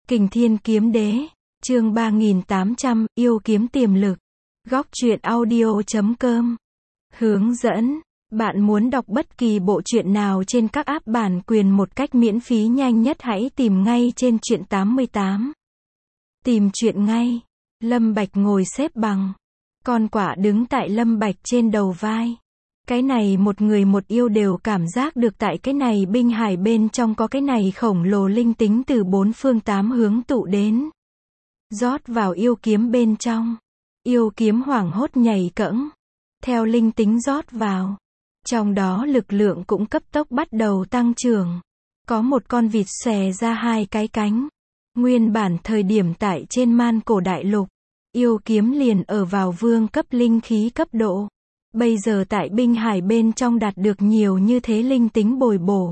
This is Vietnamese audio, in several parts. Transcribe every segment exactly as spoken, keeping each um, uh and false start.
Kình Thiên Kiếm Đế, chương ba nghìn tám trăm, yêu kiếm tiềm lực. Góc truyện audio chấm com. Hướng dẫn, bạn muốn đọc bất kỳ bộ truyện nào trên các app bản quyền một cách miễn phí nhanh nhất hãy tìm ngay trên truyện tám mươi tám. Tìm truyện ngay. Lâm Bạch ngồi xếp bằng. Con quạ đứng tại Lâm Bạch trên đầu vai. Cái này một người một yêu đều cảm giác được tại cái này binh hải bên trong có cái này khổng lồ linh tính từ bốn phương tám hướng tụ đến. Rót vào yêu kiếm bên trong. Yêu kiếm hoảng hốt nhảy cẫng. Theo linh tính rót vào. Trong đó lực lượng cũng cấp tốc bắt đầu tăng trưởng. Có một con vịt xòe ra hai cái cánh. Nguyên bản thời điểm tại trên man cổ đại lục. Yêu kiếm liền ở vào vương cấp linh khí cấp độ. Bây giờ tại binh hải bên trong đạt được nhiều như thế linh tính bồi bổ.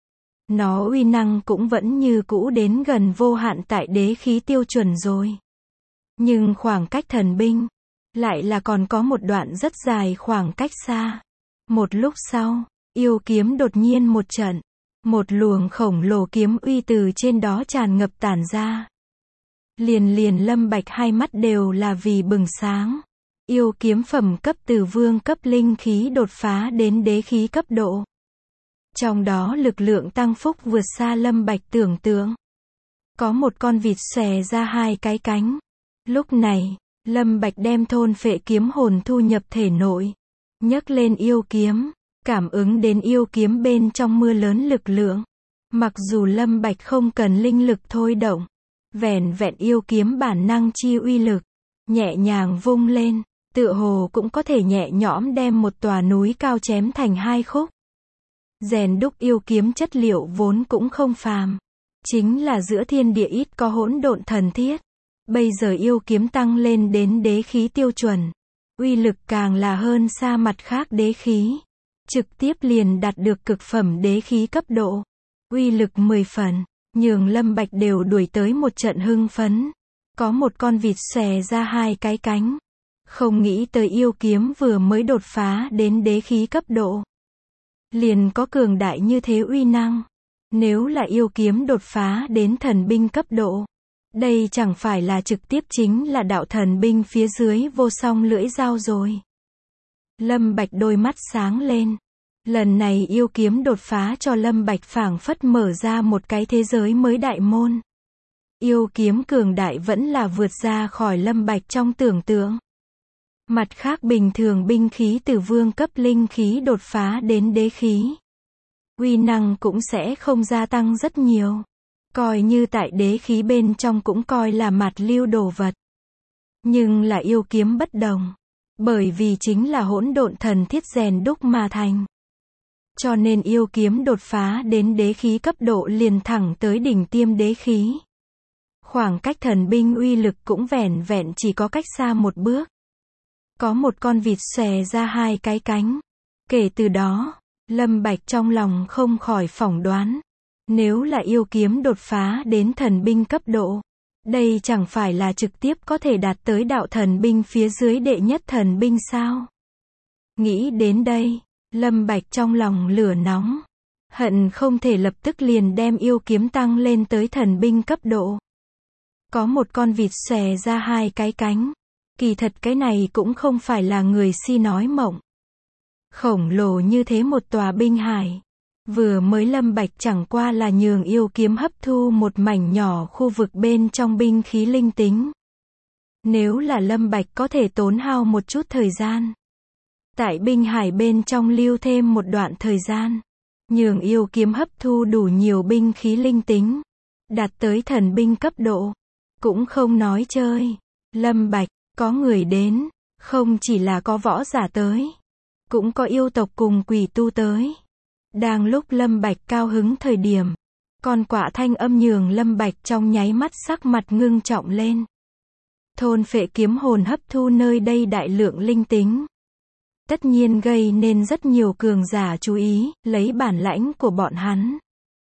Nó uy năng cũng vẫn như cũ đến gần vô hạn tại đế khí tiêu chuẩn rồi. Nhưng khoảng cách thần binh, lại là còn có một đoạn rất dài khoảng cách xa. Một lúc sau, yêu kiếm đột nhiên một trận. Một luồng khổng lồ kiếm uy từ trên đó tràn ngập tản ra. Liền liền Lâm Bạch hai mắt đều là vì bừng sáng. Yêu kiếm phẩm cấp từ vương cấp linh khí đột phá đến đế khí cấp độ. Trong đó lực lượng tăng phúc vượt xa Lâm Bạch tưởng tượng. Có một con vịt xòe ra hai cái cánh. Lúc này, Lâm Bạch đem thôn phệ kiếm hồn thu nhập thể nội. Nhấc lên yêu kiếm, cảm ứng đến yêu kiếm bên trong mưa lớn lực lượng. Mặc dù Lâm Bạch không cần linh lực thôi động, vẻn vẹn yêu kiếm bản năng chi uy lực, nhẹ nhàng vung lên. Tựa hồ cũng có thể nhẹ nhõm đem một tòa núi cao chém thành hai khúc. Rèn đúc yêu kiếm chất liệu vốn cũng không phàm. Chính là giữa thiên địa ít có hỗn độn thần thiết. Bây giờ yêu kiếm tăng lên đến đế khí tiêu chuẩn. Uy lực càng là hơn xa mặt khác đế khí. Trực tiếp liền đạt được cực phẩm đế khí cấp độ. Uy lực mười phần, nhường Lâm Bạch đều đuổi tới một trận hưng phấn. Có một con vịt xòe ra hai cái cánh. Không nghĩ tới yêu kiếm vừa mới đột phá đến đế khí cấp độ. Liền có cường đại như thế uy năng. Nếu là yêu kiếm đột phá đến thần binh cấp độ. Đây chẳng phải là trực tiếp chính là đạo thần binh phía dưới vô song lưỡi dao rồi. Lâm Bạch đôi mắt sáng lên. Lần này yêu kiếm đột phá cho Lâm Bạch phảng phất mở ra một cái thế giới mới đại môn. Yêu kiếm cường đại vẫn là vượt ra khỏi Lâm Bạch trong tưởng tượng. Mặt khác bình thường binh khí từ vương cấp linh khí đột phá đến đế khí. Uy năng cũng sẽ không gia tăng rất nhiều. Coi như tại đế khí bên trong cũng coi là mạt lưu đồ vật. Nhưng là yêu kiếm bất đồng. Bởi vì chính là hỗn độn thần thiết rèn đúc mà thành. Cho nên yêu kiếm đột phá đến đế khí cấp độ liền thẳng tới đỉnh tiêm đế khí. Khoảng cách thần binh uy lực cũng vẻn vẹn chỉ có cách xa một bước. Có một con vịt xòe ra hai cái cánh. Kể từ đó, Lâm Bạch trong lòng không khỏi phỏng đoán. Nếu là yêu kiếm đột phá đến thần binh cấp độ, đây chẳng phải là trực tiếp có thể đạt tới đạo thần binh phía dưới đệ nhất thần binh sao? Nghĩ đến đây, Lâm Bạch trong lòng lửa nóng. Hận không thể lập tức liền đem yêu kiếm tăng lên tới thần binh cấp độ. Có một con vịt xòe ra hai cái cánh. Kỳ thật cái này cũng không phải là người si nói mộng. Khổng lồ như thế một tòa binh hải. Vừa mới Lâm Bạch chẳng qua là nhường yêu kiếm hấp thu một mảnh nhỏ khu vực bên trong binh khí linh tính. Nếu là Lâm Bạch có thể tốn hao một chút thời gian. Tại binh hải bên trong lưu thêm một đoạn thời gian. Nhường yêu kiếm hấp thu đủ nhiều binh khí linh tính. Đạt tới thần binh cấp độ. Cũng không nói chơi. Lâm Bạch. Có người đến, không chỉ là có võ giả tới, cũng có yêu tộc cùng quỷ tu tới. Đang lúc Lâm Bạch cao hứng thời điểm, con quạ thanh âm nhường Lâm Bạch trong nháy mắt sắc mặt ngưng trọng lên. Thôn phệ kiếm hồn hấp thu nơi đây đại lượng linh tính. Tất nhiên gây nên rất nhiều cường giả chú ý, lấy bản lãnh của bọn hắn.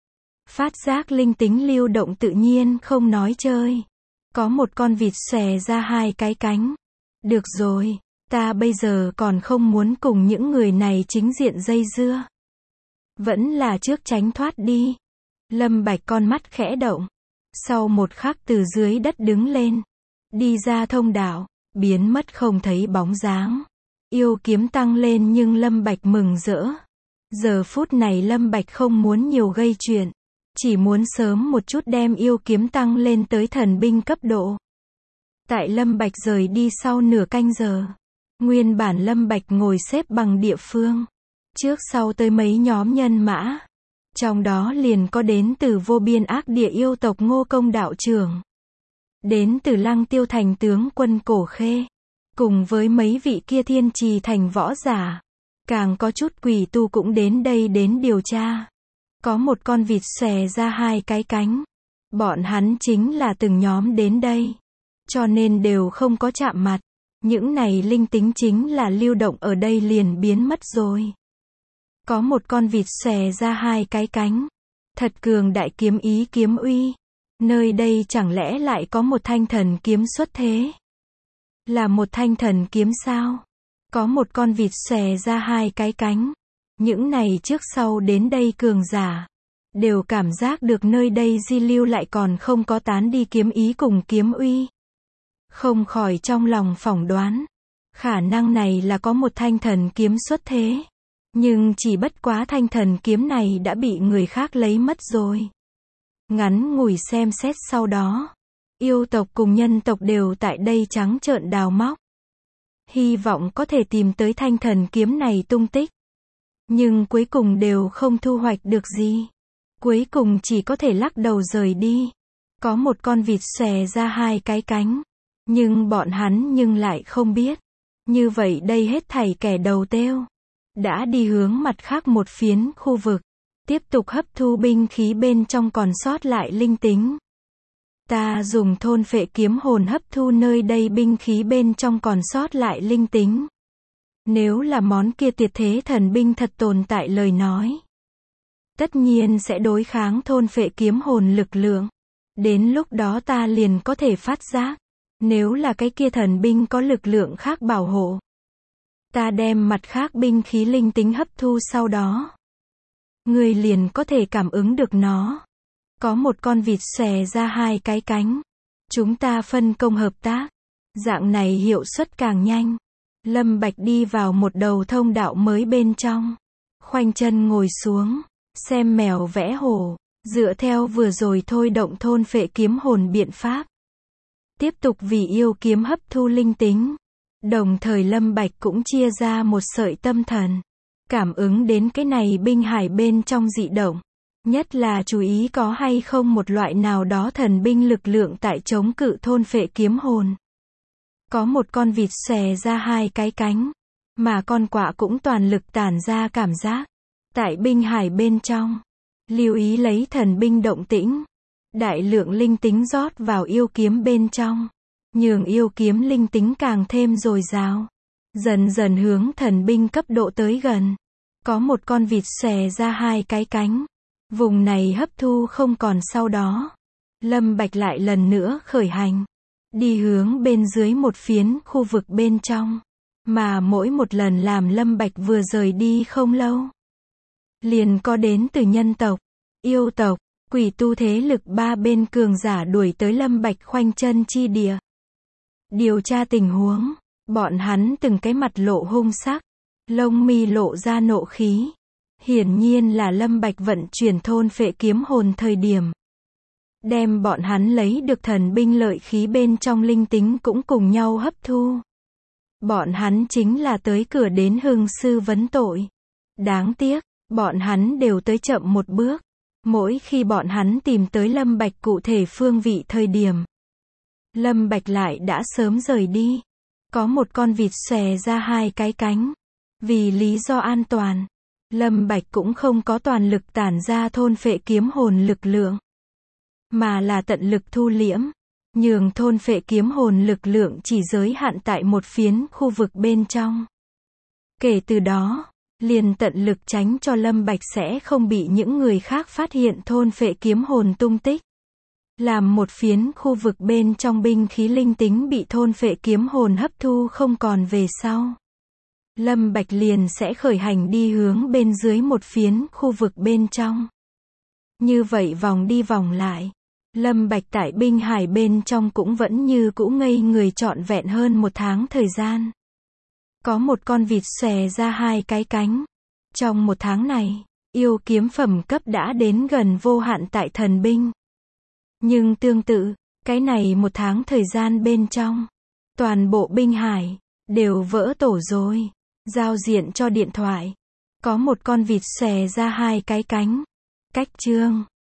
Phát giác linh tính lưu động tự nhiên không nói chơi. Có một con vịt xòe ra hai cái cánh. Được rồi, ta bây giờ còn không muốn cùng những người này chính diện dây dưa. Vẫn là trước tránh thoát đi. Lâm Bạch con mắt khẽ động. Sau một khắc từ dưới đất đứng lên, đi ra thông đạo, biến mất không thấy bóng dáng. Yêu kiếm tăng lên nhưng Lâm Bạch mừng rỡ. Giờ phút này Lâm Bạch không muốn nhiều gây chuyện, chỉ muốn sớm một chút đem yêu kiếm tăng lên tới thần binh cấp độ. Tại Lâm Bạch rời đi sau nửa canh giờ, nguyên bản Lâm Bạch ngồi xếp bằng địa phương, trước sau tới mấy nhóm nhân mã. Trong đó liền có đến từ vô biên ác địa yêu tộc Ngô Công đạo trưởng, đến từ Lăng Tiêu thành tướng quân Cổ Khê, cùng với mấy vị kia Thiên Trì thành võ giả. Càng có chút quỷ tu cũng đến đây đến điều tra. Có một con vịt xòe ra hai cái cánh. Bọn hắn chính là từng nhóm đến đây, cho nên đều không có chạm mặt. Những này linh tính chính là lưu động ở đây liền biến mất rồi. Có một con vịt xòe ra hai cái cánh. Thật cường đại kiếm ý kiếm uy. Nơi đây chẳng lẽ lại có một thanh thần kiếm xuất thế? Là một thanh thần kiếm sao? Có một con vịt xòe ra hai cái cánh. Những này trước sau đến đây cường giả, đều cảm giác được nơi đây di lưu lại còn không có tán đi kiếm ý cùng kiếm uy. Không khỏi trong lòng phỏng đoán, khả năng này là có một thanh thần kiếm xuất thế. Nhưng chỉ bất quá thanh thần kiếm này đã bị người khác lấy mất rồi. Ngắn ngủi xem xét sau đó, yêu tộc cùng nhân tộc đều tại đây trắng trợn đào móc. Hy vọng có thể tìm tới thanh thần kiếm này tung tích. Nhưng cuối cùng đều không thu hoạch được gì. Cuối cùng chỉ có thể lắc đầu rời đi. Có một con vịt xòe ra hai cái cánh. Nhưng bọn hắn nhưng lại không biết. Như vậy đây hết thảy kẻ đầu têu đã đi hướng mặt khác một phiến khu vực. Tiếp tục hấp thu binh khí bên trong còn sót lại linh tính. Ta dùng thôn phệ kiếm hồn hấp thu nơi đây binh khí bên trong còn sót lại linh tính. Nếu là món kia tuyệt thế thần binh thật tồn tại lời nói, tất nhiên sẽ đối kháng thôn phệ kiếm hồn lực lượng. Đến lúc đó ta liền có thể phát giác. Nếu là cái kia thần binh có lực lượng khác bảo hộ, ta đem mặt khác binh khí linh tính hấp thu sau đó, người liền có thể cảm ứng được nó. Có một con vịt xòe ra hai cái cánh. Chúng ta phân công hợp tác. Dạng này hiệu suất càng nhanh. Lâm Bạch đi vào một đầu thông đạo mới bên trong. Khoanh chân ngồi xuống. Xem mèo vẽ hổ. Dựa theo vừa rồi thôi động thôn phệ kiếm hồn biện pháp. Tiếp tục vì yêu kiếm hấp thu linh tính. Đồng thời Lâm Bạch cũng chia ra một sợi tâm thần. Cảm ứng đến cái này binh hải bên trong dị động. Nhất là chú ý có hay không một loại nào đó thần binh lực lượng tại chống cự thôn phệ kiếm hồn. Có một con vịt xòe ra hai cái cánh, mà con quạ cũng toàn lực tản ra cảm giác. Tại binh hải bên trong, lưu ý lấy thần binh động tĩnh. Đại lượng linh tính rót vào yêu kiếm bên trong, nhường yêu kiếm linh tính càng thêm dồi dào. Dần dần hướng thần binh cấp độ tới gần. Có một con vịt xòe ra hai cái cánh. Vùng này hấp thu không còn sau đó. Lâm Bạch lại lần nữa khởi hành. Đi hướng bên dưới một phiến khu vực bên trong. Mà mỗi một lần làm Lâm Bạch vừa rời đi không lâu, liền có đến từ nhân tộc, yêu tộc, quỷ tu thế lực ba bên cường giả đuổi tới Lâm Bạch khoanh chân chi địa. Điều tra tình huống. Bọn hắn từng cái mặt lộ hung sắc. Lông mi lộ ra nộ khí. Hiển nhiên là Lâm Bạch vận chuyển thôn phệ kiếm hồn thời điểm. Đem bọn hắn lấy được thần binh lợi khí bên trong linh tính cũng cùng nhau hấp thu. Bọn hắn chính là tới cửa đến hưng sư vấn tội. Đáng tiếc, bọn hắn đều tới chậm một bước. Mỗi khi bọn hắn tìm tới Lâm Bạch cụ thể phương vị thời điểm, Lâm Bạch lại đã sớm rời đi. Có một con vịt xòe ra hai cái cánh. Vì lý do an toàn, Lâm Bạch cũng không có toàn lực tản ra thôn phệ kiếm hồn lực lượng, mà là tận lực thu liễm, nhường thôn phệ kiếm hồn lực lượng chỉ giới hạn tại một phiến khu vực bên trong. Kể từ đó, liền tận lực tránh cho Lâm Bạch sẽ không bị những người khác phát hiện thôn phệ kiếm hồn tung tích. Làm một phiến khu vực bên trong binh khí linh tính bị thôn phệ kiếm hồn hấp thu không còn về sau, Lâm Bạch liền sẽ khởi hành đi hướng bên dưới một phiến khu vực bên trong. Như vậy vòng đi vòng lại, Lâm Bạch tại binh hải bên trong cũng vẫn như cũ ngây người trọn vẹn hơn một tháng thời gian. Có một con vịt xòe ra hai cái cánh. Trong một tháng này, yêu kiếm phẩm cấp đã đến gần vô hạn tại thần binh. Nhưng tương tự, cái này một tháng thời gian bên trong, toàn bộ binh hải đều vỡ tổ rồi. Giao diện cho điện thoại, có một con vịt xòe ra hai cái cánh. Cách chương